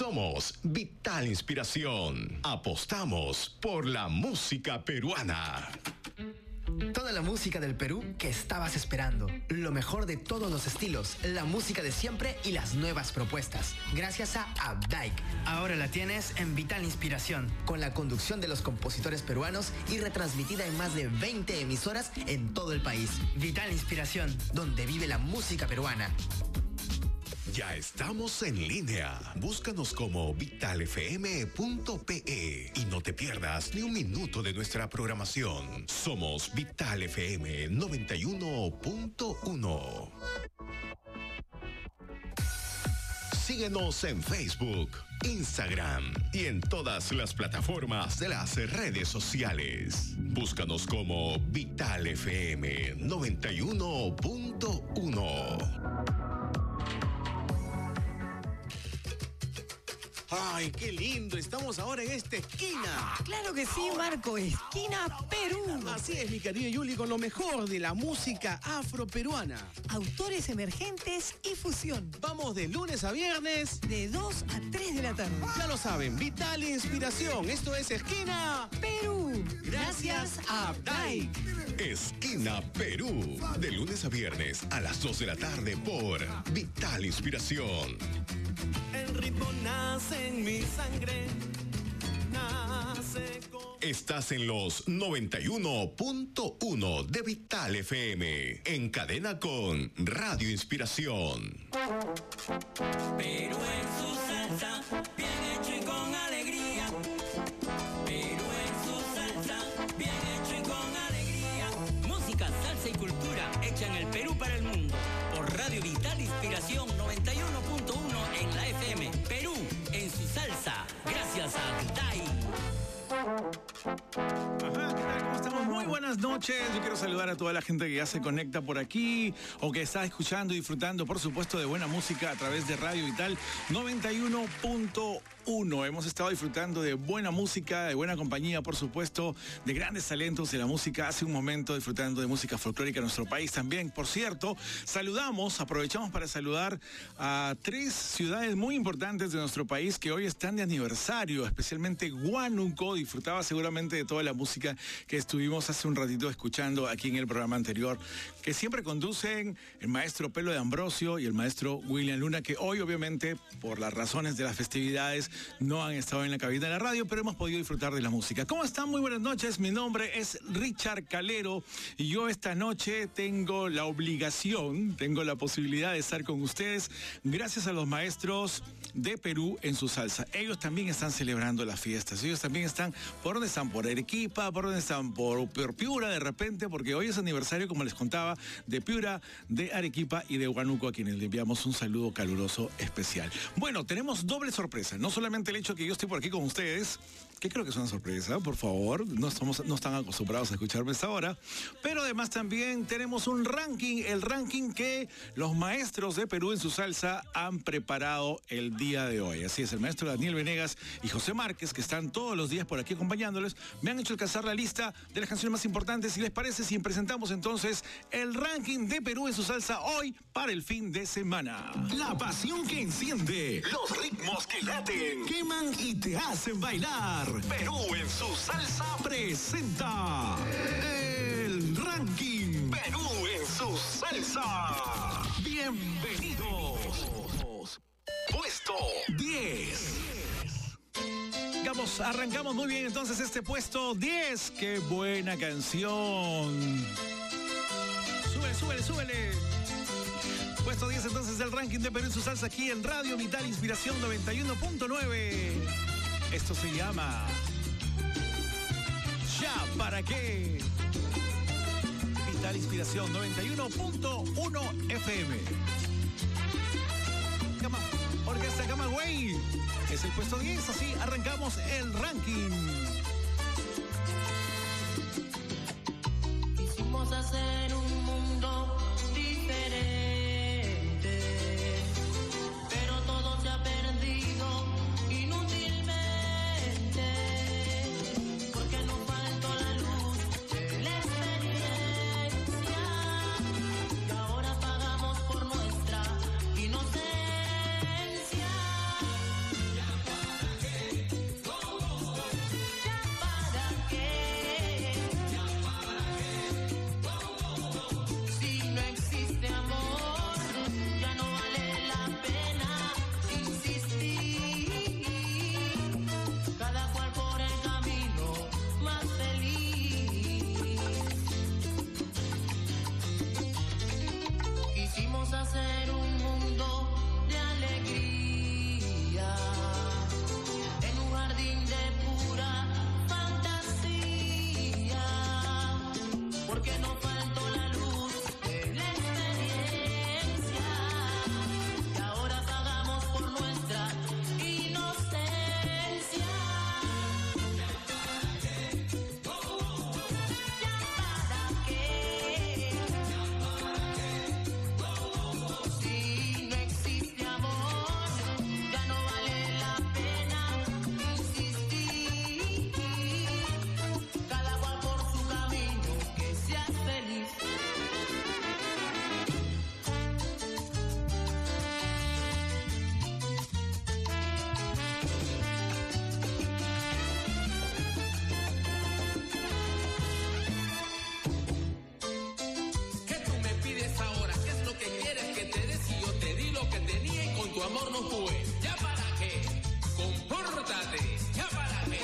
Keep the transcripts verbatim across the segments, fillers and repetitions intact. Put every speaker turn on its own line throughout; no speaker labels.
Somos Vital Inspiración. Apostamos por la música peruana.
Toda la música del Perú que estabas esperando. Lo mejor de todos los estilos, la música de siempre y las nuevas propuestas. Gracias a Abdaik.
Ahora la tienes en Vital Inspiración.
Con la conducción de los compositores peruanos y retransmitida en más de veinte emisoras en todo el país.
Vital Inspiración,
donde vive la música peruana.
Ya estamos en línea. Búscanos como vital f m punto p e y no te pierdas ni un minuto de nuestra programación. Somos Vital F M noventa y uno punto uno. Síguenos en Facebook, Instagram y en todas las plataformas de las redes sociales. Búscanos como Vital F M noventa y uno punto uno.
¡Ay, qué lindo! Estamos ahora en esta esquina.
Claro que sí, Marco. Esquina Perú.
Así es, mi querida Yuli, con lo mejor de la música afroperuana.
Autores emergentes y fusión.
Vamos de lunes a viernes.
De dos a tres de la tarde.
Ya lo saben, Vital Inspiración. Esto es Esquina
Perú.
Gracias a Abdaik.
Esquina Perú. De lunes a viernes a las dos de la tarde por Vital Inspiración.
El ritmo nace en mi sangre, nace con...
Estás en los noventa y uno punto uno de Vital F M, en cadena con Radio Inspiración.
Perú en su salsa, bien hecho y con alegría. Perú en su salsa, bien hecho y con alegría. Música, salsa y cultura hecha en el Perú para el mundo. Por Radio Vital Inspiración noventa y uno punto uno en la F M. Perú en su salsa. Gracias a Abdaik.
Ajá, ¿qué tal? ¿Cómo estamos? Muy buenas noches. Yo quiero saludar a toda la gente que ya se conecta por aquí o que está escuchando y disfrutando, por supuesto, de buena música a través de Radio Vital noventa y uno punto uno. Hemos estado disfrutando de buena música, de buena compañía, por supuesto, de grandes talentos de la música. Hace un momento disfrutando de música folclórica en nuestro país también. Por cierto, saludamos, aprovechamos para saludar a tres ciudades muy importantes de nuestro país que hoy están de aniversario, especialmente Huánuco. Disfrutaba seguramente de toda la música que estuvimos hace un ratito escuchando aquí en el programa anterior, que siempre conducen el maestro Pelo de Ambrosio y el maestro William Luna, que hoy obviamente por las razones de las festividades no han estado en la cabina de la radio, pero hemos podido disfrutar de la música. ¿Cómo están? Muy buenas noches. Mi nombre es Richard Calero y yo esta noche tengo la obligación, tengo la posibilidad de estar con ustedes gracias a los maestros de Perú en su salsa. Ellos también están celebrando las fiestas. Ellos también están, ¿por dónde están? Por Arequipa, ¿por dónde están? Por, por Piura de repente, porque hoy es aniversario, como les contaba, de Piura, de Arequipa y de Huánuco, a quienes le enviamos un saludo caluroso especial. Bueno, tenemos doble sorpresa. No solamente el hecho que yo estoy por aquí con ustedes, que creo que es una sorpresa, por favor, no, estamos, no están acostumbrados a escucharme esta hora, pero además también tenemos un ranking, el ranking que los maestros de Perú en su salsa han preparado el día de hoy. Así es, el maestro Daniel Venegas y José Márquez, que están todos los días por aquí acompañándoles, me han hecho alcanzar la lista de las canciones más importantes. Si les parece, si presentamos entonces el ranking de Perú en su salsa hoy para el fin de semana.
La pasión que enciende, los ritmos que laten, queman y te hacen bailar. Perú en su salsa presenta el ranking Perú en su salsa. Bienvenidos. Puesto diez.
Vamos, arrancamos muy bien entonces este puesto diez. ¡Qué buena canción! Súbele, súbele, súbele. Puesto diez entonces del ranking de Perú en su salsa aquí en Radio Vital Inspiración noventa y uno punto nueve. Esto se llama ¿Ya para qué? Vital Inspiración noventa y uno punto uno F M. Cama, Orquesta Camagüey. Es el puesto diez, así arrancamos el ranking.
Quisimos hacer un mundo diferente, pero todo se ha perdido inútilmente, porque nos faltó la luz de la experiencia, y ahora pagamos por nuestra inocencia.
tu amor no fue. ¿Ya para qué? Compórtate. ¿Ya para qué?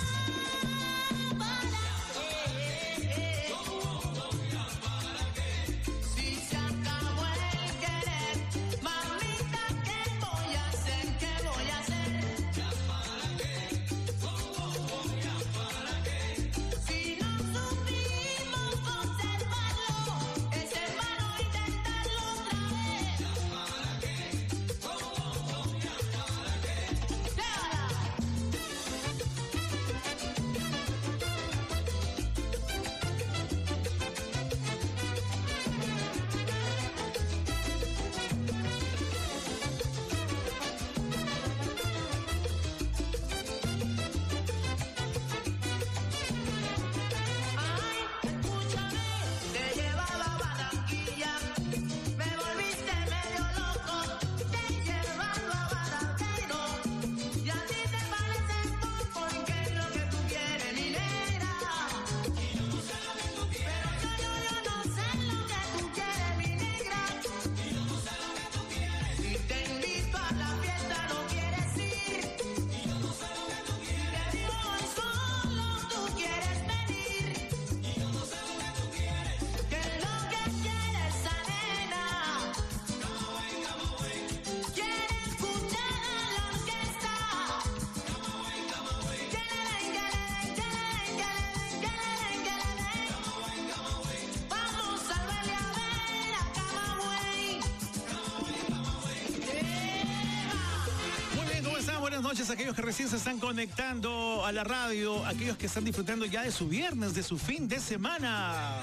Aquellos que recién se están conectando a la radio, aquellos que están disfrutando ya de su viernes, de su fin de semana.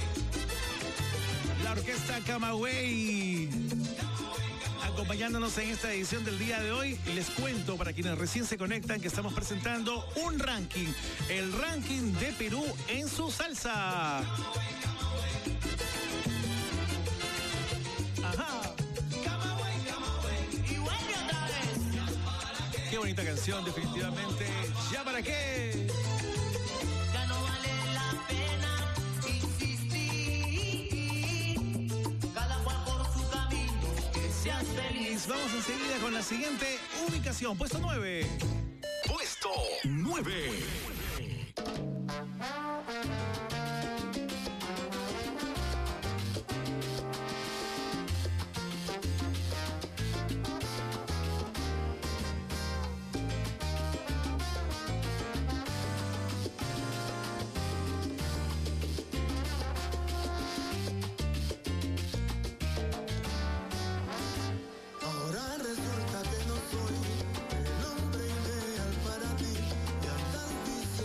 La orquesta Camagüey acompañándonos en esta edición del día de hoy. Y les cuento, para quienes recién se conectan, que estamos presentando un ranking, el ranking de Perú en su salsa. Ajá. Qué bonita canción, definitivamente. ¿Ya para qué?
Ya no vale la pena insistir. Cada cual por su camino, que seas feliz.
Vamos enseguida con la siguiente ubicación. Puesto nueve.
Puesto nueve.
Ahora resulta que no soy el hombre ideal para ti. Ya estás diciendo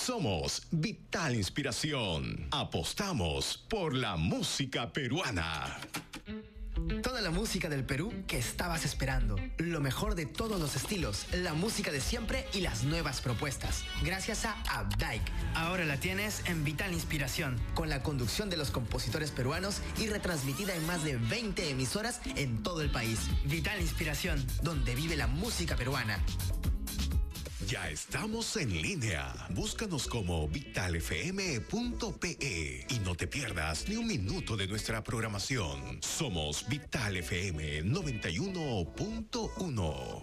Somos Vital Inspiración. Apostamos por la música peruana.
Toda la música del Perú que estabas esperando. Lo mejor de todos los estilos, la música de siempre y las nuevas propuestas. Gracias a Updike.
Ahora la tienes en Vital Inspiración.
Con la conducción de los compositores peruanos y retransmitida en más de veinte emisoras en todo el país.
Vital Inspiración,
donde vive la música peruana.
Ya estamos en línea. Búscanos como vital f m punto p e y no te pierdas ni un minuto de nuestra programación. Somos Vital F M noventa y uno punto uno.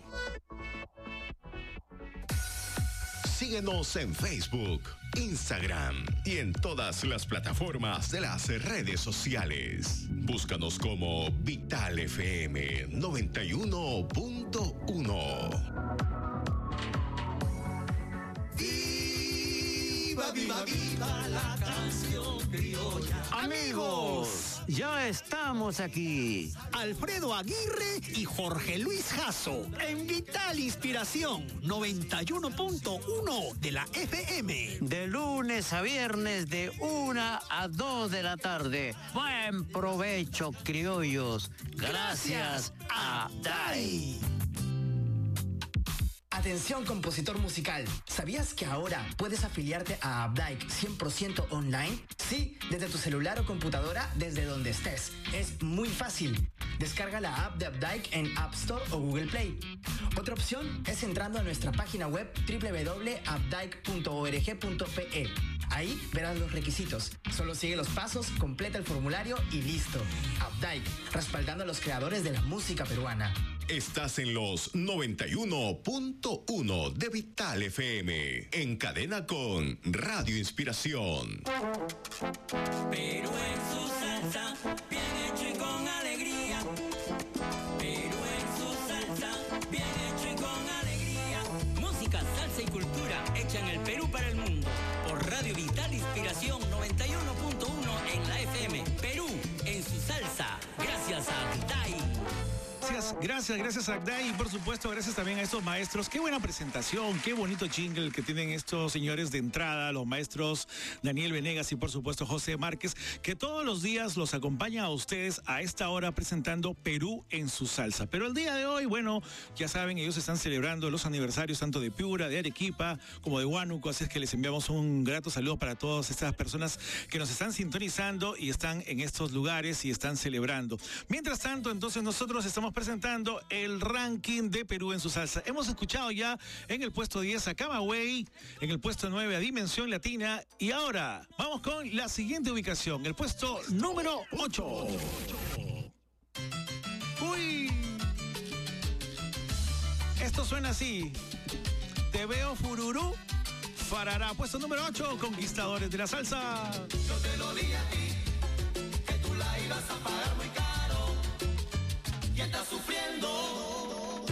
Síguenos en Facebook, Instagram y en todas las plataformas de las redes sociales. Búscanos como Vital F M noventa y uno punto uno.
Viva, viva, viva la canción criolla.
Amigos, ya estamos aquí.
Alfredo Aguirre y Jorge Luis Jasso en Vital Inspiración noventa y uno punto uno de la F M.
De lunes a viernes de una a dos de la tarde. Buen provecho, criollos. Gracias a Dai.
Atención, compositor musical. ¿Sabías que ahora puedes afiliarte a Updike cien por ciento online? Sí, desde tu celular o computadora, desde donde estés. Es muy fácil. Descarga la app de Updike en App Store o Google Play. Otra opción es entrando a nuestra página web doble u doble u doble u punto updike punto org punto p e. Ahí verás los requisitos. Solo sigue los pasos, completa el formulario y listo. Updike, respaldando a los creadores de la música peruana.
Estás en los noventa y uno punto uno de Vital F M, en cadena con Radio Inspiración.
Perú en su salsa, bien hecho y con alegría. Perú en su salsa, bien hecho y con alegría. Música, salsa y cultura hecha en el Perú para el mundo. Por Radio Vital Inspiración noventa y uno punto uno en la F M. Perú en su salsa. Gracias a Dai.
Gracias, gracias, gracias a Agday y por supuesto gracias también a estos maestros. Qué buena presentación, qué bonito jingle que tienen estos señores de entrada, los maestros Daniel Venegas y por supuesto José Márquez, que todos los días los acompañan a ustedes a esta hora presentando Perú en su salsa. Pero el día de hoy, bueno, ya saben, ellos están celebrando los aniversarios tanto de Piura, de Arequipa, como de Huánuco, así es que les enviamos un grato saludo para todas estas personas que nos están sintonizando y están en estos lugares y están celebrando. Mientras tanto, entonces nosotros estamos presentando el ranking de Perú en su salsa. Hemos escuchado ya en el puesto diez a Camagüey, en el puesto nueve a Dimensión Latina y ahora vamos con la siguiente ubicación, el puesto número ocho. Uy, esto suena así. Te veo fururú, farará. Puesto número ocho, Conquistadores de la Salsa.
Yo te lo dije a ti, que tú la ibas a pagar muy caro. Y estás sufriendo.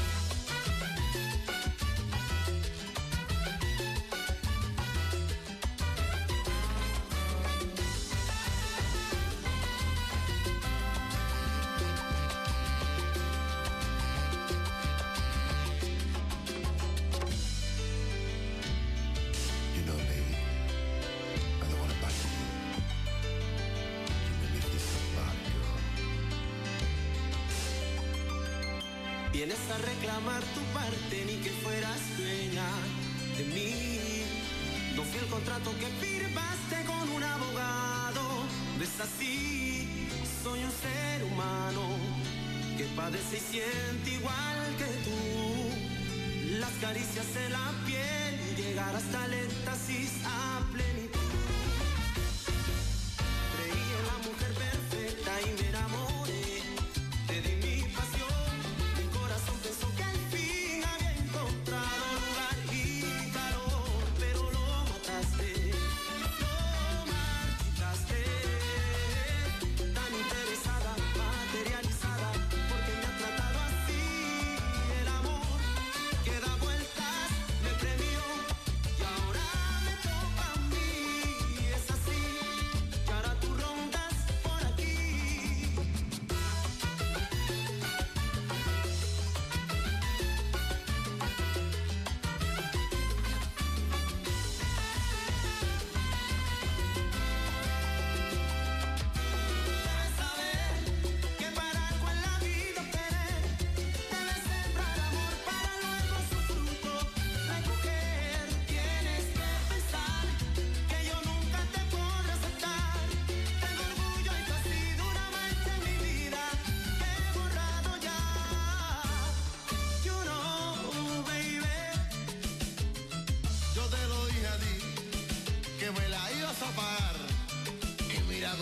You know, baby, I don't want to bite you. You make me feel so bad, girl.
Vienes a reclamar tu parte, ni que fueras dueña de mí. No fui el contrato que firmaste con un abogado. No es así, soy un ser humano que padece y siente igual que tú. Las caricias de la piel, llegar hasta el éxtasis a plenitud. Creí en la mujer perfecta y me enamoré. Te di mi pasión. Pensó que al fin había encontrado lugar y calor, pero lo mataste, lo marchitaste. Tan interesada, materializada, porque me ha tratado así. El amor que da vueltas me premió y ahora me toca.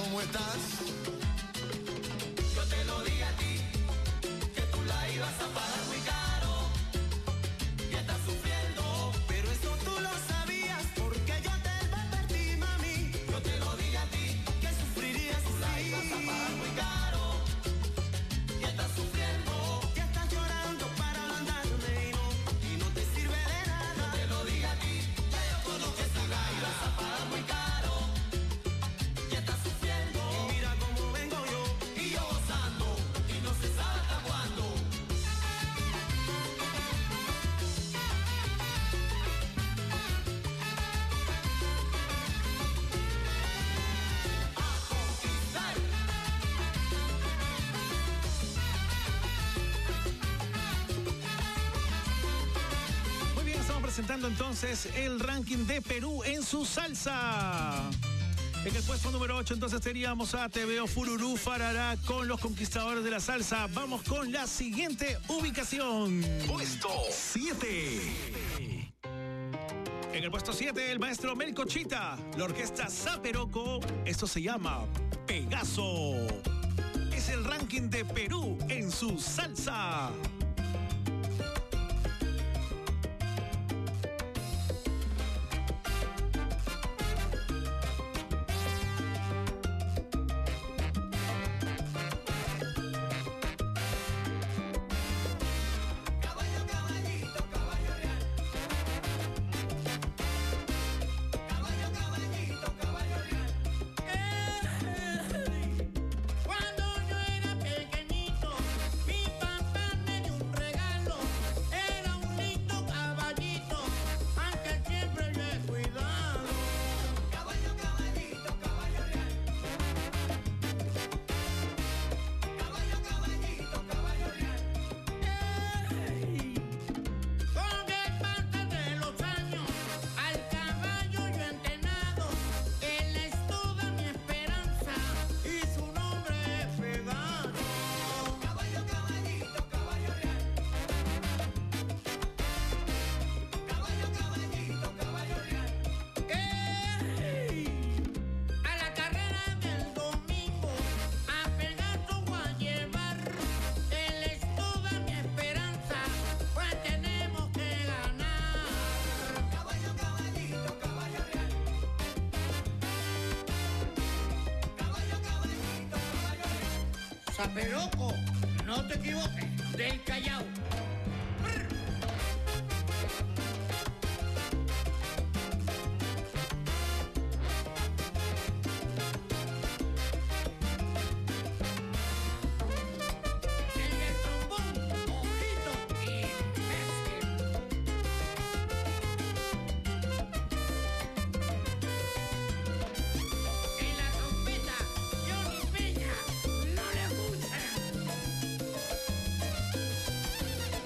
¿cómo estás?
Yo te lo dije a ti, que tú la ibas a pagar muy caro. Y estás sufriendo, pero eso tú lo sabías, porque yo te advertí, mami. Yo te lo dije a ti, que sufrirías. Tú la ibas a pagar muy caro. Y estás sufriendo, que estás llorando para ablandarme y no, y no te sirve de nada. Yo te lo dije a ti, que yo conozco que tú la ibas a pagar muy caro. Y estás sufriendo, y mira cómo vengo yo, y yo gozando, y no se sabe hasta cuándo.
Muy bien, estamos presentando entonces el ranking de Perú en su salsa. En el puesto número ocho entonces teníamos a Te Veo Fururú Farará con los conquistadores de la salsa. Vamos con la siguiente ubicación.
Puesto siete.
En el puesto siete, el maestro Melcochita, la orquesta Zaperoco. Esto se llama Pegaso. Es el ranking de Perú en su salsa.
Cuando yo era pequeñito, mi papá me dio un regalo. Era un lindo caballito, aunque siempre lo he cuidado. Caballo, caballito, caballo real. Caballo, caballito, caballo real. Con el paso de los años, al caballo yo he entrenado. Él es toda mi esperanza y su nombre es Pegaso. Caballo, caballito, caballo real. Caballo, caballito, caballo real. ¡Ey! A la carrera del domingo, a Pegaso voy a llevar. Él es toda mi esperanza, pues tenemos que ganar. Caballo, caballito, caballo real. Caballo, caballito, caballo real. Zaperoco, no te equivoques, del Callao. En el trombón, ojito y mezcla. En la trompeta, Johnny Peña, no le gusta.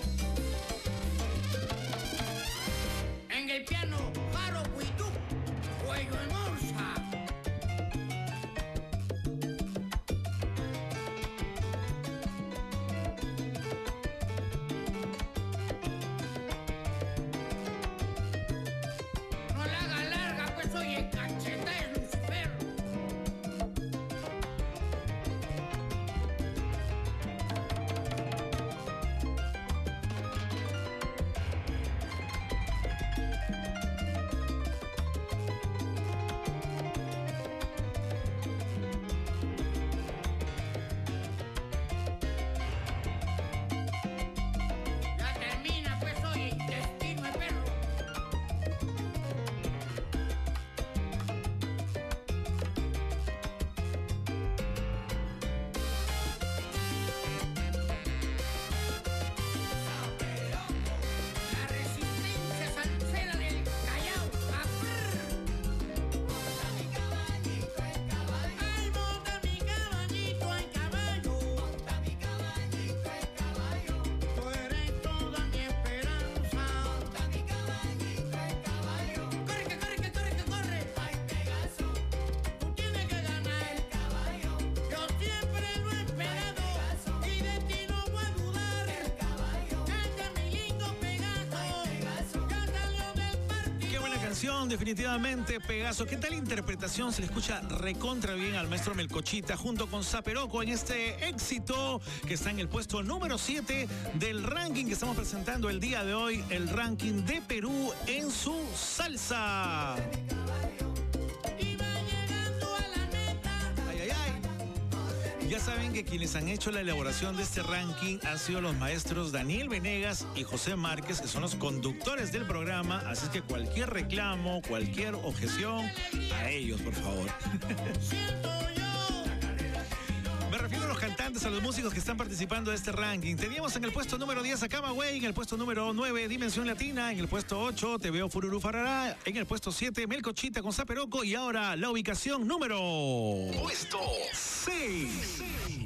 Inspiración, definitivamente, Pegaso. ¿Qué tal interpretación? Se le escucha recontra bien al maestro Melcochita junto con Zaperoco en este éxito que está en el puesto número siete del ranking que estamos presentando el día de hoy, el ranking de Perú en su salsa. Ya saben que quienes han hecho la elaboración de este ranking han sido los maestros Daniel Venegas y José Márquez, que son los conductores del programa, así que cualquier reclamo, cualquier objeción, a ellos, por favor. Me refiero a los cantantes, a los músicos que están participando de este ranking. Teníamos en el puesto número diez a Camagüey, en el puesto número nueve Dimensión Latina, en el puesto ocho Te Veo Fururu Farará, en el puesto siete Melcochita con Zaperoco y ahora la ubicación número...
Puesto seis.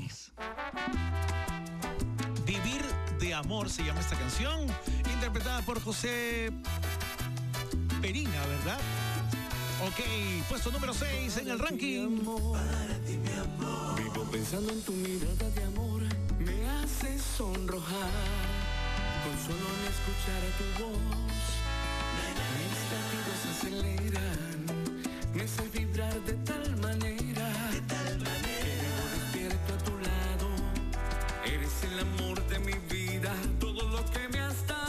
Vivir de Amor se llama esta canción, interpretada por José Perina, ¿verdad? Ok, puesto número seis en el ranking.
Vivo pensando en tu mirada de amor, me hace sonrojar. Con solo en escuchar a tu voz, mis latidos aceleran, me hace vibrar de tal manera, de tal manera. Que vivo despierto a tu lado, eres el amor de mi vida, todo lo que me has dado.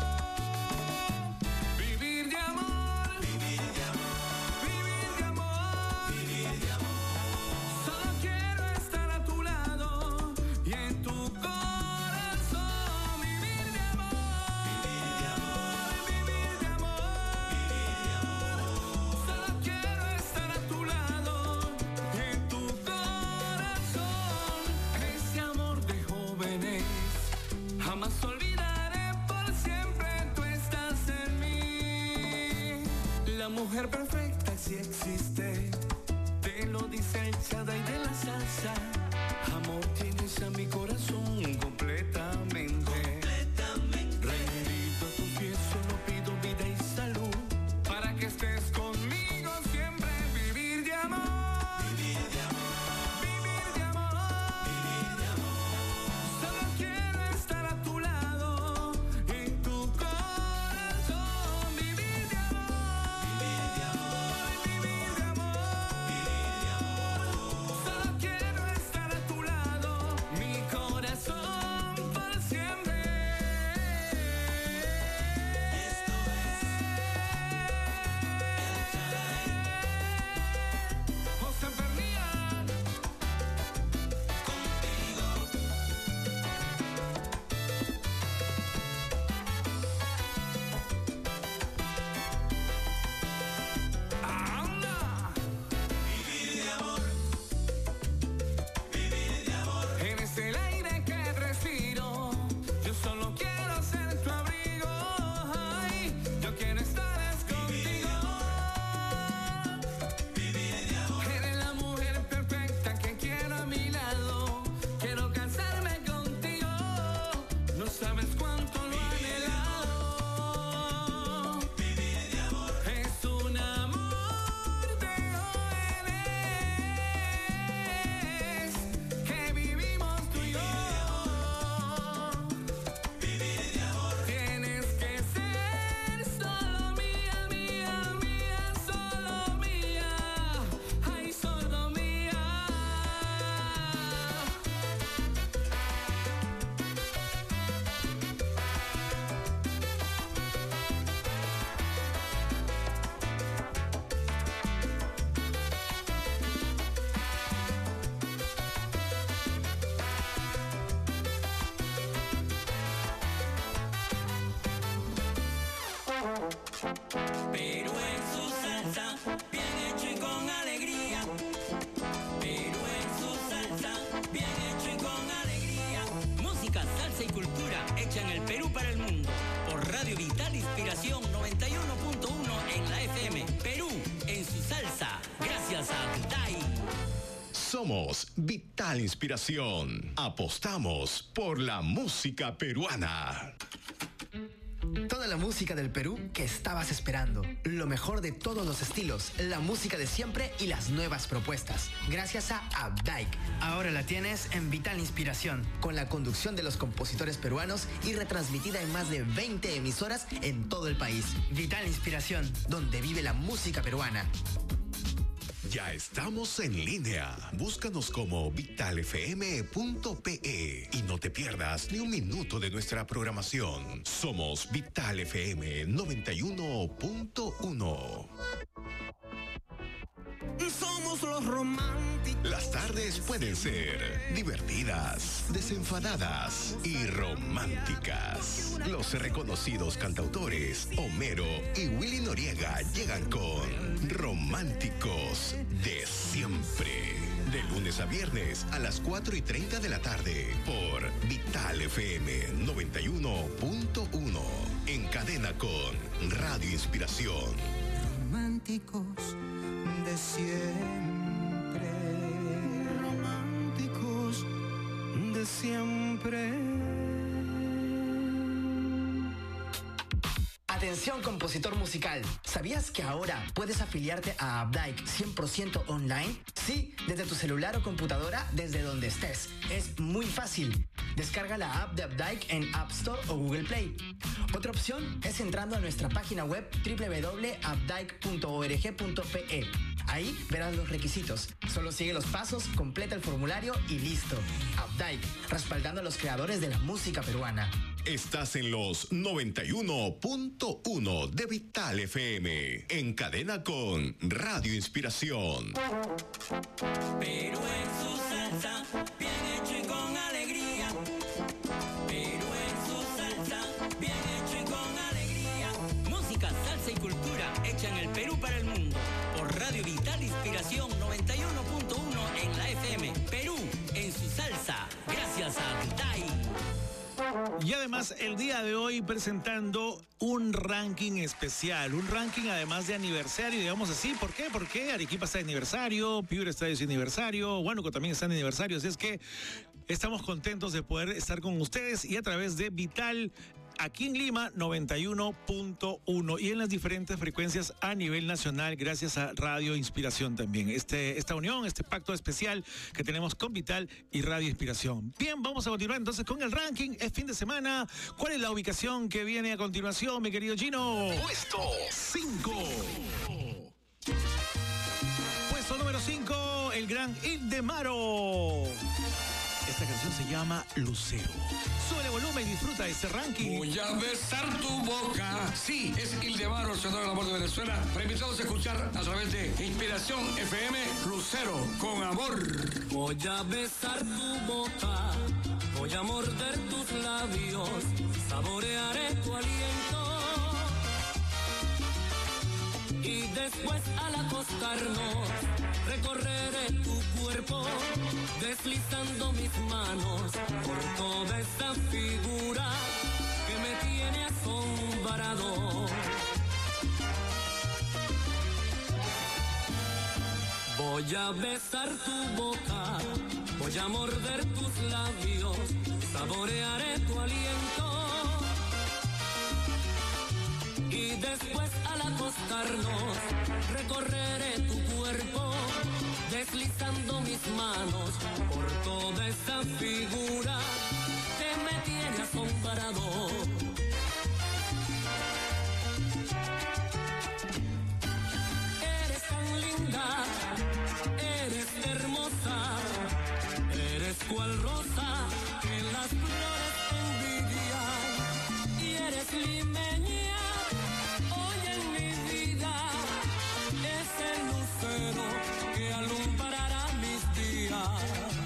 Mujer perfecta si existe, te lo dice el Shaddai de la salsa. Amor, tienes a mi corazón completamente, completamente. Rendido a tus pies solo pido vida y salud, para que estés conmigo siempre. Vivir de amor, vivir de amor, vivir de amor, vivir de amor. Solo quiero estar a tu lado, en tu corazón. Vivir de amor.
Perú en su salsa, bien hecho y con alegría. Perú en su salsa, bien hecho y con alegría. Música, salsa y cultura hecha en el Perú para el mundo. Por Radio Vital Inspiración noventa y uno punto uno en la F M. Perú en su salsa. Gracias a D A I.
Somos Vital Inspiración. Apostamos por la música peruana.
Toda la música del Perú que estabas esperando. Lo mejor de todos los estilos, la música de siempre y las nuevas propuestas. Gracias a Updike.
Ahora la tienes en Vital Inspiración.
Con la conducción de los compositores peruanos y retransmitida en más de veinte emisoras en todo el país.
Vital Inspiración,
donde vive la música peruana.
Ya estamos en línea. Búscanos como vital f m punto p e y no te pierdas ni un minuto de nuestra programación. Somos Vital F M noventa y uno punto uno.
Somos los románticos.
Las tardes pueden ser divertidas, desenfadadas y románticas. Los reconocidos cantautores Homero y Willy Noriega llegan con Románticos de Siempre. De lunes a viernes a las cuatro y treinta de la tarde por Vital F M noventa y uno punto uno. En cadena con Radio Inspiración.
Románticos de siempre, románticos de siempre.
Atención, compositor musical. ¿Sabías que ahora puedes afiliarte a Updike cien por ciento online? Sí, desde tu celular o computadora, desde donde estés. Es muy fácil. Descarga la app de Updike en App Store o Google Play. Otra opción es entrando a nuestra página web doble u doble u doble u punto updike punto org punto p e. Ahí verás los requisitos. Solo sigue los pasos, completa el formulario y listo. Updike, respaldando a los creadores de la música peruana.
Estás en los noventa y uno punto uno de Vital F M, en cadena con Radio Inspiración.
Perú en su salsa, bien hecho y con alegría. Perú en su salsa, bien hecho y con alegría. Música, salsa y cultura hecha en el Perú para el mundo. Por Radio Vital Inspiración noventa y uno punto uno en la F M. Perú en su salsa. Gracias a Vital.
Y además el día de hoy presentando un ranking especial, un ranking además de aniversario, digamos así. ¿Por qué? Porque Arequipa está de aniversario, Piura está de su aniversario, Huánuco también está de aniversario, así es que estamos contentos de poder estar con ustedes y a través de Vital aquí en Lima noventa y uno punto uno y en las diferentes frecuencias a nivel nacional gracias a Radio Inspiración también. Este, esta unión, este pacto especial que tenemos con Vital y Radio Inspiración. Bien, vamos a continuar entonces con el ranking. Es fin de semana. ¿Cuál es la ubicación que viene a continuación, mi querido Gino?
Puesto cinco.
Puesto número cinco, el gran Ildemaro. Esta canción se llama Lucero. Sube volumen y disfruta de este ranking.
Voy a besar tu boca. Sí, es Ildemaro, el senador de la voz de Venezuela. Para invitados a escuchar a través de Inspiración F M, Lucero, con amor.
Voy a besar tu boca, voy a morder tus labios, saborearé tu aliento. Y después al acostarnos, recorreré tu cuerpo, deslizando mis manos por toda esta figura que me tiene asombrado. Voy a besar tu boca, voy a morder tus labios, saborearé tu aliento. Y después al acostarnos, recorreré tu cuerpo, deslizando mis manos por toda esta figura que me tiene asombrado. Eres tan linda, eres hermosa, eres cual rosa que las flores envidian, y eres limeña. Hoy en mi vida es el lucero que alumbrará mis días.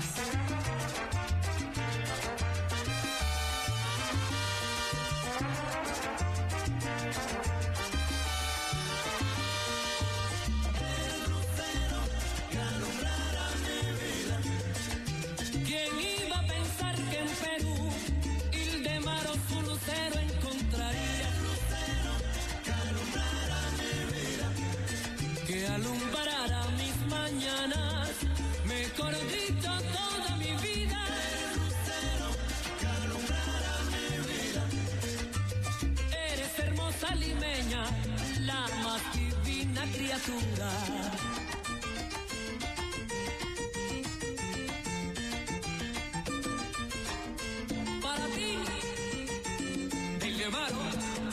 El lucero que alumbrará mi vida. ¿Quién iba a pensar que en Perú Ildemaro su lucero encontraría? El lucero que alumbrará mi vida, que alumbrará mis mañanas, mejor dicho toda mi vida. El lucero que alumbrará mi vida.
hermosura. Para ti, del Guevaro.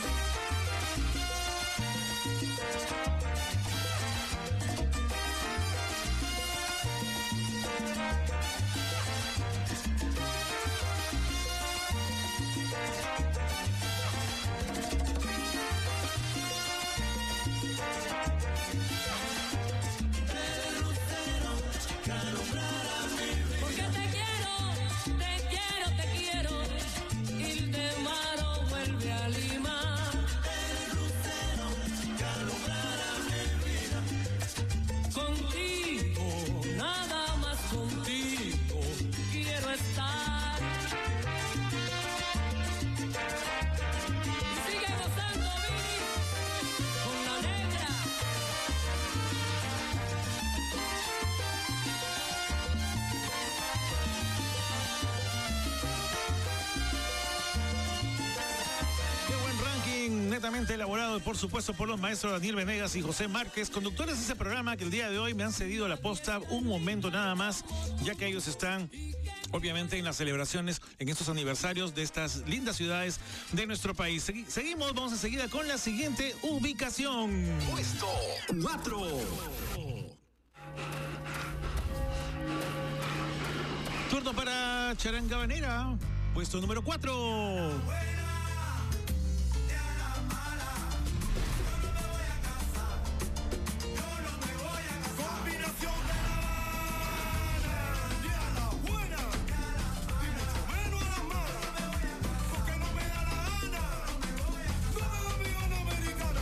Porque te quiero, te quiero, te quiero. Ildemaro vuelve a Lima. El lucero que alumbrará mi vida. Contigo, nada más contigo quiero estar. Y sigue gozando, Vini, con la negra.
Qué buen ranking, netamente elaborado, por supuesto, por los maestros Daniel Venegas y José Márquez, conductores de ese programa que el día de hoy me han cedido la posta un momento nada más, ya que ellos están obviamente en las celebraciones, en estos aniversarios de estas lindas ciudades de nuestro país. Segui- seguimos, vamos enseguida con la siguiente ubicación.
Puesto cuatro.
Turno para Charanga Banera, puesto número cuatro.
Combinación de La Habana, ni a la buena, y mucho menos a la mala, porque no me da la gana, no me da mi gana americana.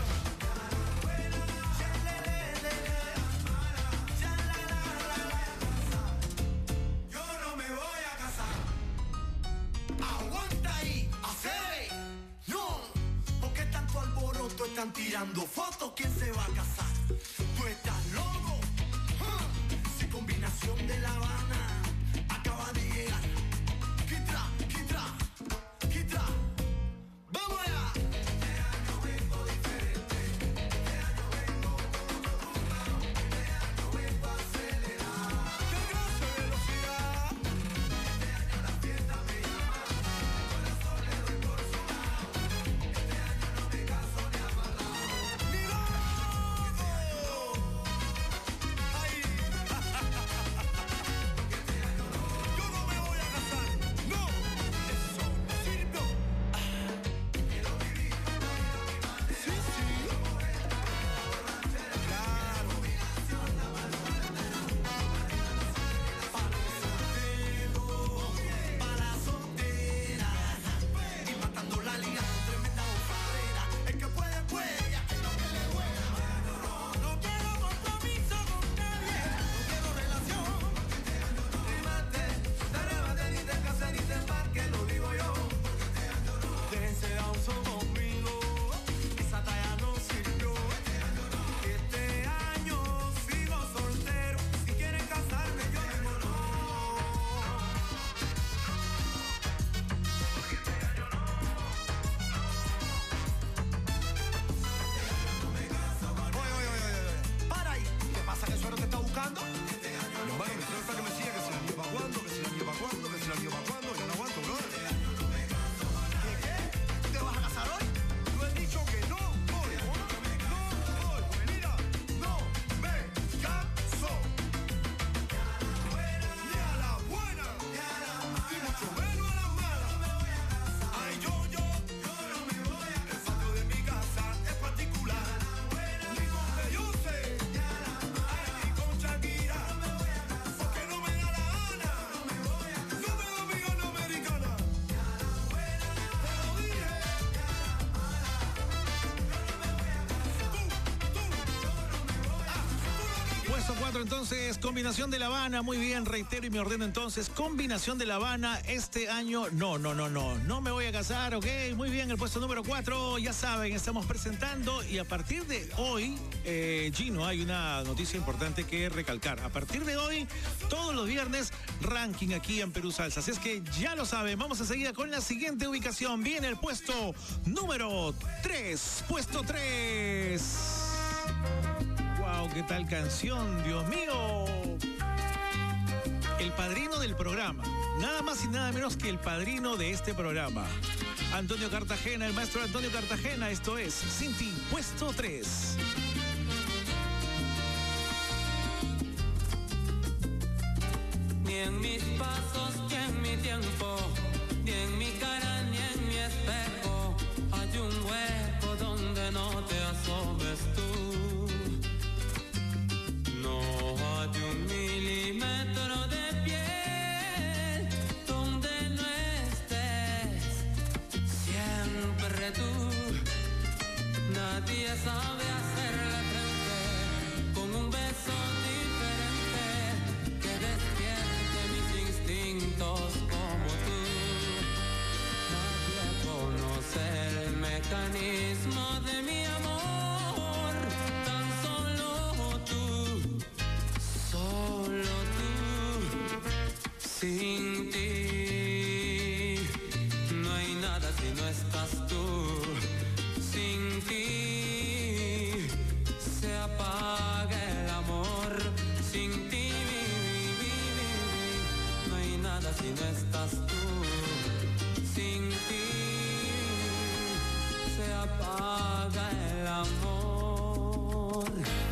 Yo no me voy a casar. Aguanta ahí, hacer. No, porque tanto alboroto están tirando fotos. ¿Quién se va a casar? Tú estás loco. ¡Ah! Si combinación de La Habana acaba de llegar. Quitra, quitra, quitra. ¡Vamos allá! Este año vengo diferente. Este año vengo con todo tumbado. Este año vengo a acelerar. ¡Qué clase de velocidad! Este año la fiesta me llama. El corazón le doy por su lado. Este año no me caso ni a balao. ¡Ni loco! ¡Ay! Yo no me voy a casar. ¡No! Eso no sirvió. Quiero vivir la vida a mi manera. Sí, sí. Claro. Para las solteras y matando la liga con tremenda bofadera. El que puede, puede, y aquel no que le huela. No quiero compromiso con nadie, no quiero relación. Ni mate, te arrebate, ni te cases, ni te embarques, lo digo yo. Déjense dar un son conmigo, esa talla no sirvió. Este año sigo soltero, si quieren casarme yo digo no. Oye, oye, oye, oye, para ahí. ¿Qué pasa? ¿Que eso es lo que está buscando? Bueno, me trata que me siga, que si la lleva cuándo, que si la lleva cuándo, que si la lleva cuándo, yo no aguanto, brother. ¿Qué, qué? ¿Tú te vas a casar hoy? Yo he dicho que no voy. No voy. Mira, no me caso. Ni a la buena, y mucho menos a la mala. Ay, yo, yo, yo no me voy a casar. El patio de mi casa es particular. Ni con Beyoncé, ay, ni con Shakira. Porque no me da la gana. No me da mi gana americana. Te lo dije.
Puesto cuatro entonces, combinación de La Habana, muy bien, reitero y me ordeno entonces, combinación de La Habana, este año, no, no, no, no, no me voy a casar, ok, muy bien, el puesto número cuatro, ya saben, estamos presentando y a partir de hoy, eh, Gino, hay una noticia importante que recalcar, a partir de hoy, todos los viernes, ranking aquí en Perú Salsa, así es que ya lo saben, vamos enseguida con la siguiente ubicación, viene el puesto número tres, puesto tres. Wow, wow, qué tal canción, Dios mío. El padrino del programa, nada más y nada menos que el padrino de este programa. Antonio Cartagena, el maestro Antonio Cartagena, esto es Sin Ti, puesto tres.
Ni en mis pasos, ni en mi tiempo, ni en mi cara, ni en mi espejo, hay un hueco donde no te asomes tú. No hay un milímetro de piel donde no estés, siempre tú. Nadie sabe hacerle frente con un beso diferente que despierte mis instintos como tú. Nadie conoce el mecanismo de mi amor, tan solo tú, solo tú. Sin ti no hay nada si no estás tú. Sin ti se apaga el amor. Sin ti no hay nada si no estás tú. Sin ti se apaga el amor.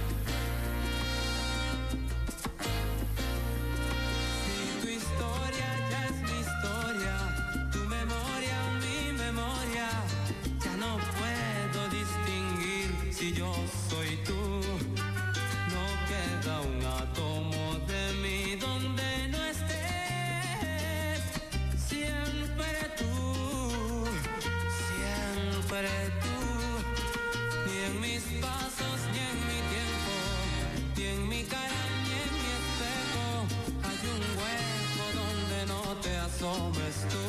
Si tu historia ya es mi historia, tu memoria mi memoria, ya no puedo distinguir si yo soy tú. No queda un átomo de mí donde no estés. Siempre tú, siempre tú. Ni en mis pasos, ni en mi tiempo, ni en mi cara, ni en mi espejo, hay un hueco donde no te asomes tú.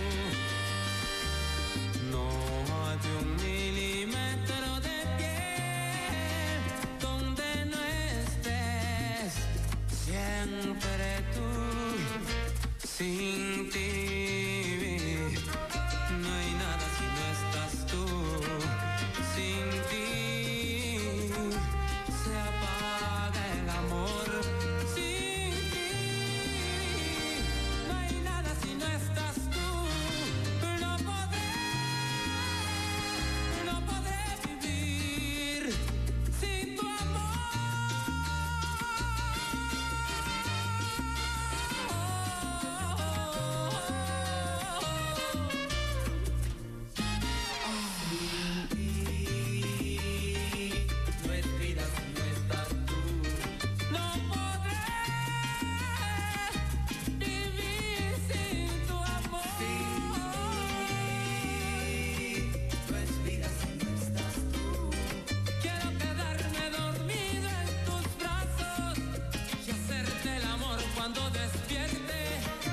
No hay un milímetro de piel donde no estés, siempre tú. Sin ti no hay nada si no estás tú. Sin ti se apaga el amor. Sin ti no hay nada si no estás tú. No podré, no podré vivir sin tu amor. No es vida si no estás tú. No podré vivir sin tu amor. No es vida si no estás tú. Quiero quedarme dormido en tus brazos y hacerte el amor cuando despierte.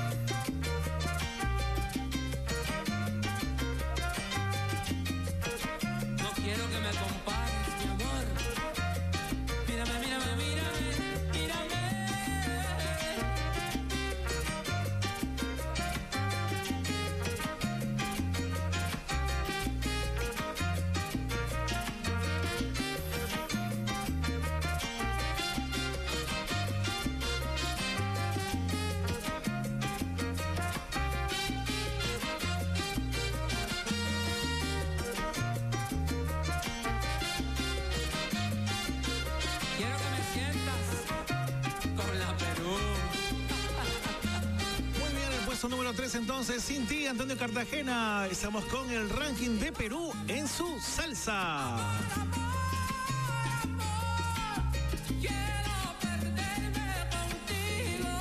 No quiero que me compares, mi amor. Mírame, mírame, mírame, mírame. Quiero que me sientas con la Perú.
Muy bien, el puesto número tres entonces, Sin Ti, Antonio Cartagena. Estamos con el ranking de Perú en su salsa.
Quiero perderme contigo.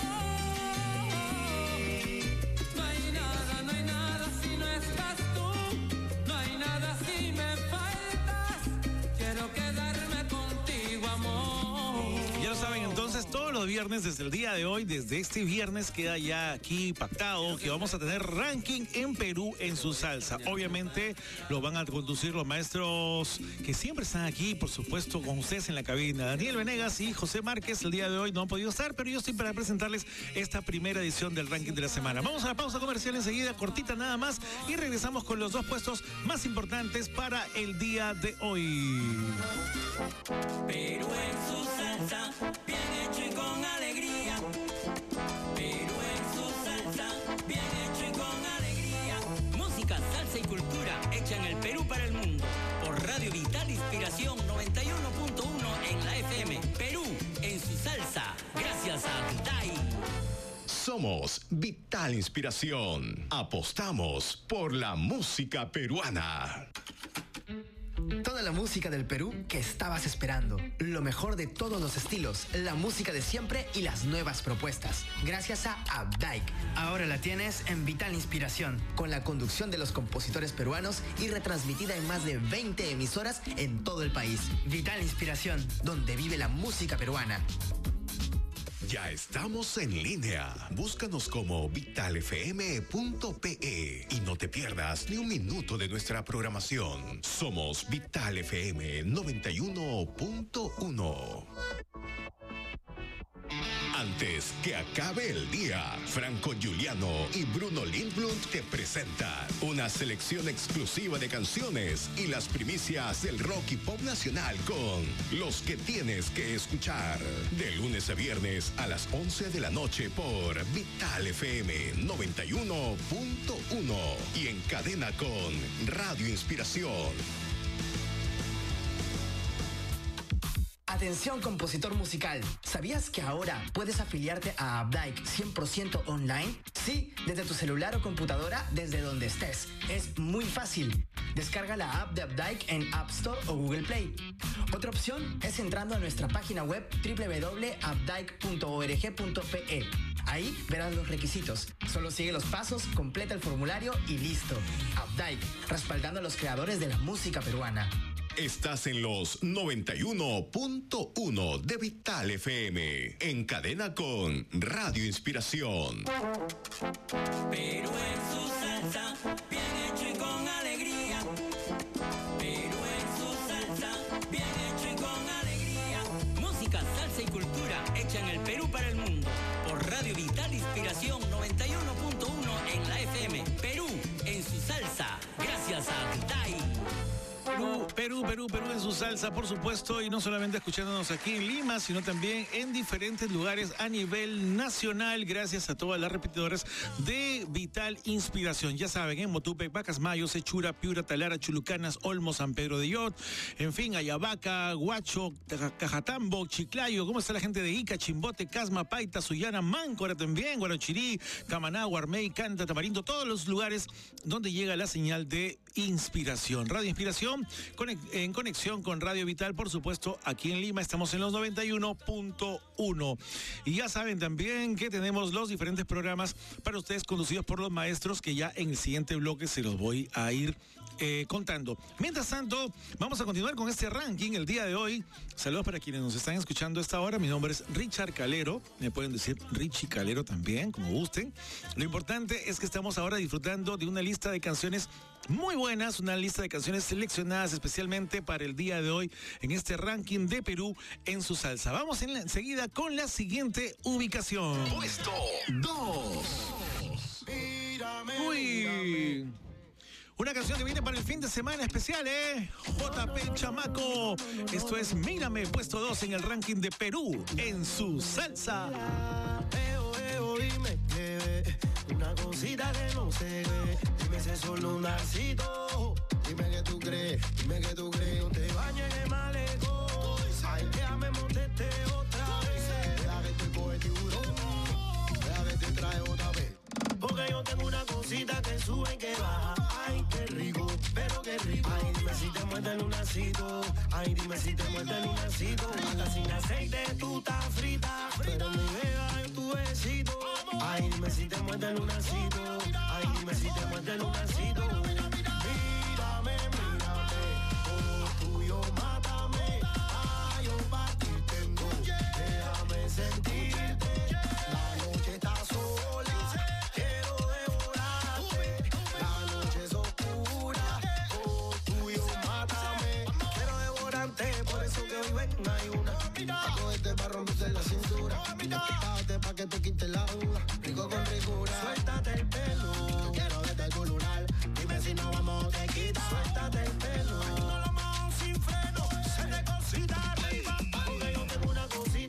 No hay nada, no hay nada si no estás tú. No hay nada si me faltas. Quiero quedarme contigo, amor.
Ya lo saben, entonces todos los viernes, desde el día de hoy, desde este viernes queda ya aquí pactado que vamos a tener ranking en Perú en su salsa. Obviamente lo van a conducir los maestros que siempre están aquí, por supuesto, con ustedes en la cabina. Daniel Venegas y José Márquez el día de hoy no han podido estar, pero yo estoy para presentarles esta primera edición del ranking de la semana. Vamos a la pausa comercial enseguida, cortita nada más, y regresamos con los dos puestos más importantes para el día de hoy.
Perú en su salsa. salsa, bien hecho y con alegría. Perú en su salsa, bien hecho y con alegría. Música, salsa y cultura hecha en el Perú para el mundo. Por Radio Vital Inspiración noventa y uno punto uno en la F M. Perú en su salsa. Gracias a D A I.
Somos Vital Inspiración. Apostamos por la música peruana.
Toda la música del Perú que estabas esperando. Lo mejor de todos los estilos, la música de siempre y las nuevas propuestas. Gracias a Abdaik.
Ahora la tienes en Vital Inspiración.
Con la conducción de los compositores peruanos y retransmitida en más de veinte emisoras en todo el país.
Vital Inspiración,
donde vive la música peruana.
Ya estamos en línea. Búscanos como vital f m punto p e y no te pierdas ni un minuto de nuestra programación. Somos Vital F M noventa y uno punto uno. Antes que acabe el día, Franco Giuliano y Bruno Lindblom te presentan una selección exclusiva de canciones y las primicias del rock y pop nacional con Los que tienes que escuchar. De lunes a viernes a las once de la noche por Vital F M noventa y uno punto uno y en cadena con Radio Inspiración.
Atención, compositor musical. ¿Sabías que ahora puedes afiliarte a Abdaik cien por ciento online? Sí, desde tu celular o computadora, desde donde estés. Es muy fácil. Descarga la app de Abdaik en App Store o Google Play. Otra opción es entrando a nuestra página web doble u doble u doble punto abdaik punto org punto p e. Ahí verás los requisitos. Solo sigue los pasos, completa el formulario y listo. Abdaik, respaldando a los creadores de la música peruana.
Estás en los noventa y uno punto uno de Vital F M, en cadena con Radio Inspiración.
Perú en su salsa, bien hecho y con alegría. Perú en su salsa, bien hecho y con alegría. Música, salsa y cultura hecha en el Perú para el mundo. Por Radio Vital Inspiración noventa y uno punto uno en la F M. Perú en su salsa. Gracias a D A I.
Perú, Perú, Perú, Perú en su salsa, por supuesto, y no solamente escuchándonos aquí en Lima, sino también en diferentes lugares a nivel nacional, gracias a todas las repetidoras de Vital Inspiración. Ya saben, en Motupec, Pacasmayo, Sechura, Piura, Talara, Chulucanas, Olmo, San Pedro de Yot, en fin, Ayabaca, Huacho, Cajatambo, Chiclayo, ¿cómo está la gente de Ica, Chimbote, Casma, Paita, Sullana, Máncora también, Guarachirí, Camaná, Guarmey, Canta, Tamarindo, todos los lugares donde llega la señal de Inspiración. Radio Inspiración, en conexión con Radio Vital, por supuesto, aquí en Lima estamos en los noventa y uno punto uno. Y ya saben también que tenemos los diferentes programas para ustedes conducidos por los maestros, que ya en el siguiente bloque se los voy a ir eh, contando. Mientras tanto, vamos a continuar con este ranking el día de hoy. Saludos para quienes nos están escuchando a esta hora. Mi nombre es Richard Calero. Me pueden decir Richie Calero también, como gusten. Lo importante es que estamos ahora disfrutando de una lista de canciones muy buenas, una lista de canciones seleccionadas especialmente para el día de hoy en este ranking de Perú en su salsa. Vamos en la, enseguida con la siguiente ubicación.
Puesto dos.
Uy. Una canción que viene para el fin de semana especial, ¿eh? J P Chamaco. Esto es Mírame, puesto dos en el ranking de Perú en su salsa.
Eo, eo, dime que ve, una cosita que no se ve. Dime si es solo un narcito. Dime que tú crees, dime que tú crees. No te bañes en el malecón. Ay, déjame montarte otra vez. Deja que te coge tiburón. Deja que te trae otra vez. Porque yo tengo una cosita que sube y que baja. Ay, qué rico, pero qué rico. Ay, dime si te muerde el lunacito. Ay, dime si te muerde el lunacito. Hasta sin aceite tú estás frita. Pero mi beba en tu besito. Ay, dime si te muerde el lunacito. Ay, dime si te muerde el lunacito. Mírame, mírame. Todo tuyo, mátame. Ay, yo pa' ti tengo. Déjame sentirte. La noche está sola. Quiero devorarte. La noche es oscura. Todo tuyo, mátame. Quiero devorarte. Por eso que hoy ven hay una. Pa' cogerte pa' romperse la cintura. Date pa' que te quite la duda. Rico con ricura. Suéltate el pelo. Yo quiero verte el colunar. Dime si no vamos te quita. Suéltate el pelo. No lo mojamos sin freno. Se te cosita arriba. Porque yo tengo una cosita.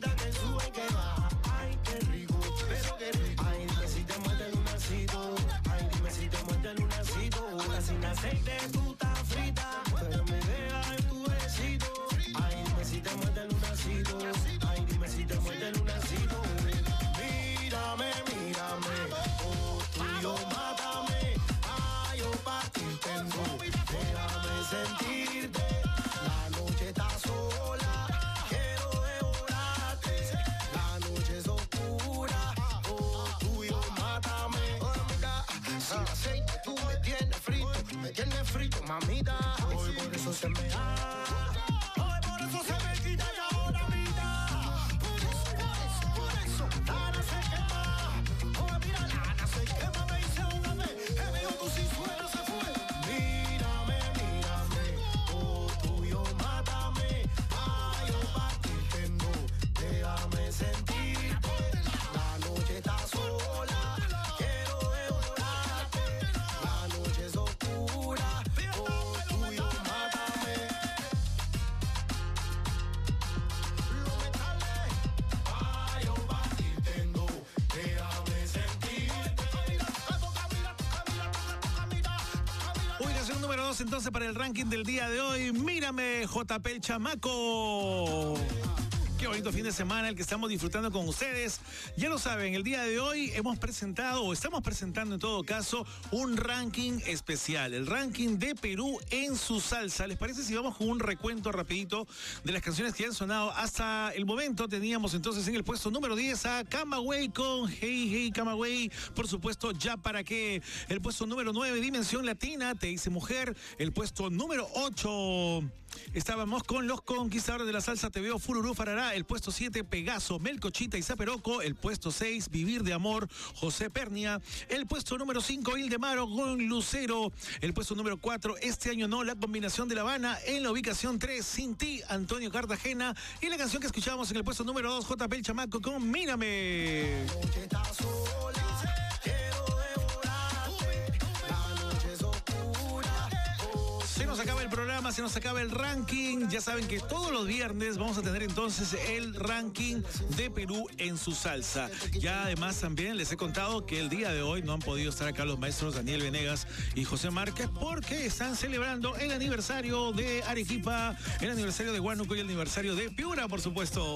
mamita. Hoy por eso se me da. Hoy por eso se me quita y ahora mira. Por eso, por eso, por eso, Lana se quema. Oh, mira, Lana se quema, me dice una vez. Que me dijo tú si suena se fue. Mírame, mírame, oh tuyo, mátame. Ay, yo pa' ti tengo, déjame sentirte. La noche está sola, quiero devorarte. La noche es oscura, oh tuyo, mátame. Lo metales, ay, yo pa' ti tengo, déjame sentirte. Camila, toca, Camila, toca, Camila, toca, Camila, Camila.
Ubicación número dos entonces para el ranking del día de hoy. Mírame, J P el Chamaco. Qué bonito fin de semana el que estamos disfrutando con ustedes. Ya lo saben, el día de hoy hemos presentado, o estamos presentando en todo caso, un ranking especial. El ranking de Perú en su salsa. ¿Les parece si vamos con un recuento rapidito de las canciones que han sonado hasta el momento? Teníamos entonces en el puesto número diez a Camagüey con Hey Hey Camagüey. Por supuesto, Ya Para Qué. El puesto número nueve, Dimensión Latina, Te Hice Mujer. El puesto número ocho... estábamos con Los Conquistadores de la Salsa, Te Veo Fururú Farará. El puesto siete, Pegaso, Melcochita y Zaperoco. El puesto seis, Vivir de Amor, José Pernia. El puesto número cinco, Ildemaro con Lucero. El puesto número cuatro, Este Año No, La Combinación de La Habana. En la ubicación tres, Sin Ti, Antonio Cartagena. Y la canción que escuchamos en el puesto número dos, J P el Chamaco con Mírame. Se nos acaba el programa, se nos acaba el ranking. Ya saben que todos los viernes vamos a tener entonces el ranking de Perú en su salsa. Ya además también les he contado que el día de hoy no han podido estar acá los maestros Daniel Venegas y José Márquez porque están celebrando el aniversario de Arequipa, el aniversario de Huánuco y el aniversario de Piura, por supuesto.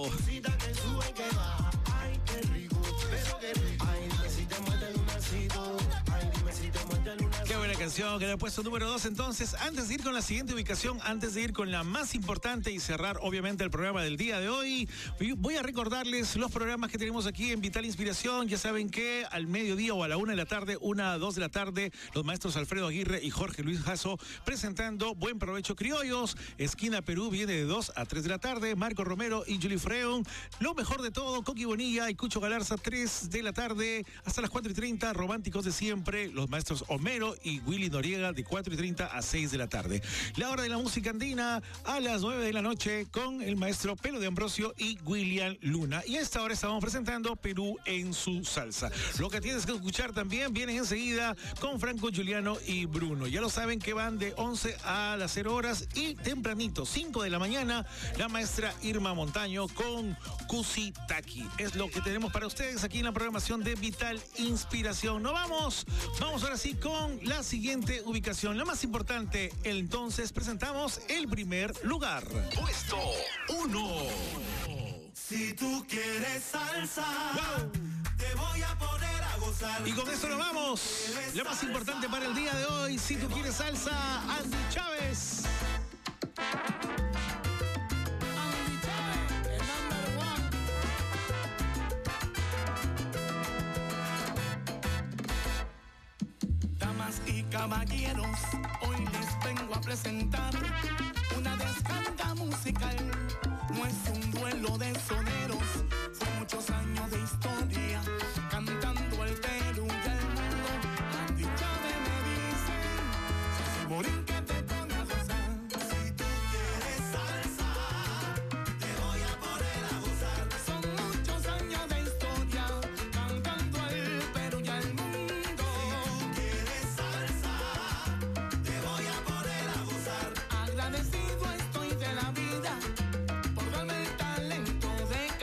Qué buena canción, que era el puesto número dos. Entonces, antes de ir con la siguiente ubicación, antes de ir con la más importante y cerrar, obviamente, el programa del día de hoy, voy a recordarles los programas que tenemos aquí en Vital Inspiración. Ya saben que al mediodía o a la una de la tarde, una a dos de la tarde, los maestros Alfredo Aguirre y Jorge Luis Jasso presentando Buen Provecho Criollos. Esquina Perú viene de dos a tres de la tarde. Marco Romero y Julie Freon. Lo mejor de todo, Coqui Bonilla y Cucho Galarza, tres de la tarde hasta las cuatro y treinta. Románticos de siempre, los maestros Homero y Willy Noriega de cuatro y treinta a seis de la tarde. La hora de la música andina a las nueve de la noche con el maestro Pelo de Ambrosio y William Luna. Y a esta hora estamos presentando Perú en su salsa. Lo que tienes que escuchar también viene enseguida con Franco, Juliano y Bruno. Ya lo saben que van de once a las cero horas y tempranito, cinco de la mañana, la maestra Irma Montaño con Kusitaki. Es lo que tenemos para ustedes aquí en la programación de Vital Inspiración. No vamos, vamos ahora sí con la siguiente ubicación, la más importante. Entonces presentamos el primer lugar.
Puesto uno.
Si tú quieres salsa, wow, te voy a poner a gozar.
Y con eso nos vamos. La más importante para el día de hoy, si tú quieres salsa, Andy Chávez.
Damas y caballeros, hoy les vengo a presentar una descarga musical. No es un duelo de soneros, son muchos años de historia cantando al Perú y al mundo. Andy Chávez me dicen, si morín que te pone a gozar. Si tú quieres salsa, te voy a poner a gozar. Son muchos años de historia cantando al Perú y al mundo. Si tú quieres salsa, te voy a poner a gozar. Agradecido estoy de la vida por darme el talento de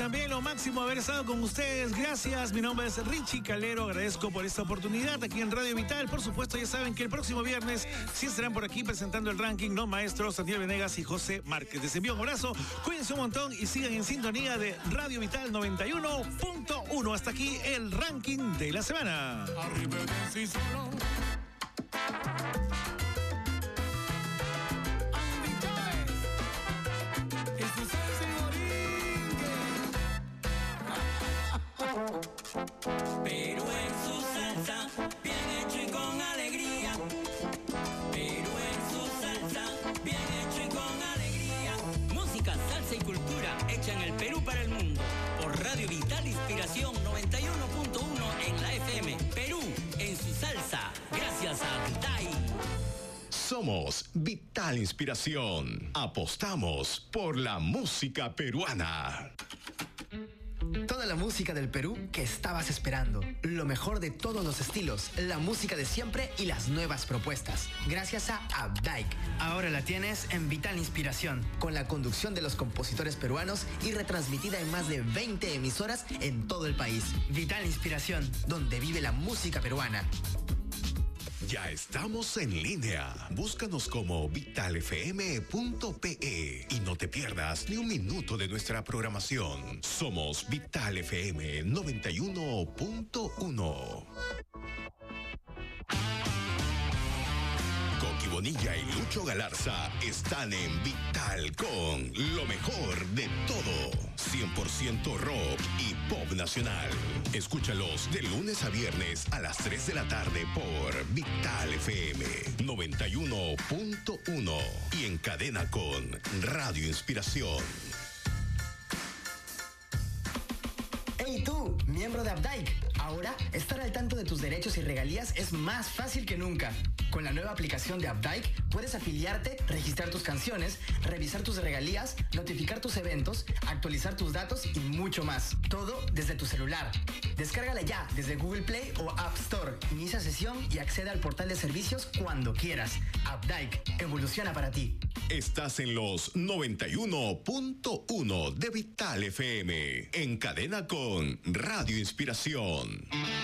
también lo máximo haber estado con ustedes. Gracias. Mi nombre es Richie Calero. Agradezco por esta oportunidad aquí en Radio Vital. Por supuesto, ya saben que el próximo viernes sí estarán por aquí presentando el ranking los maestros Daniel Venegas y José Márquez. Les envío un abrazo, cuídense un montón y sigan en sintonía de Radio Vital noventa y uno punto uno. Hasta aquí el ranking de la semana.
Perú en su salsa, bien hecho y con alegría. Perú en su salsa, bien hecho y con alegría. Música, salsa y cultura hecha en el Perú para el mundo. Por Radio Vital Inspiración noventa y uno punto uno en la F M. Perú en su salsa. Gracias a Vital.
Somos Vital Inspiración. Apostamos por la música peruana.
Toda la música del Perú que estabas esperando. Lo mejor de todos los estilos, la música de siempre y las nuevas propuestas. Gracias a Updike.
Ahora la tienes en Vital Inspiración.
Con la conducción de los compositores peruanos y retransmitida en más de veinte emisoras en todo el país.
Vital Inspiración,
donde vive la música peruana.
Ya estamos en línea. Búscanos como vital f m punto p e y no te pierdas ni un minuto de nuestra programación. Somos Vital F M noventa y uno punto uno. Coqui Bonilla y Lucho Galarza están en Vital con lo mejor de todo. cien por ciento rock y pop nacional. Escúchalos de lunes a viernes a las tres de la tarde por Vital F M noventa y uno punto uno y en cadena con Radio Inspiración.
¡Hey tú, miembro de Updike! Ahora, estar al tanto de tus derechos y regalías es más fácil que nunca. Con la nueva aplicación de Updike, puedes afiliarte, registrar tus canciones, revisar tus regalías, notificar tus eventos, actualizar tus datos y mucho más. Todo desde tu celular. Descárgala ya desde Google Play o App Store. Inicia sesión y accede al portal de servicios cuando quieras. Updike, evoluciona para ti.
Estás en los noventa y uno punto uno de Vital F M, en cadena con Radio Inspiración.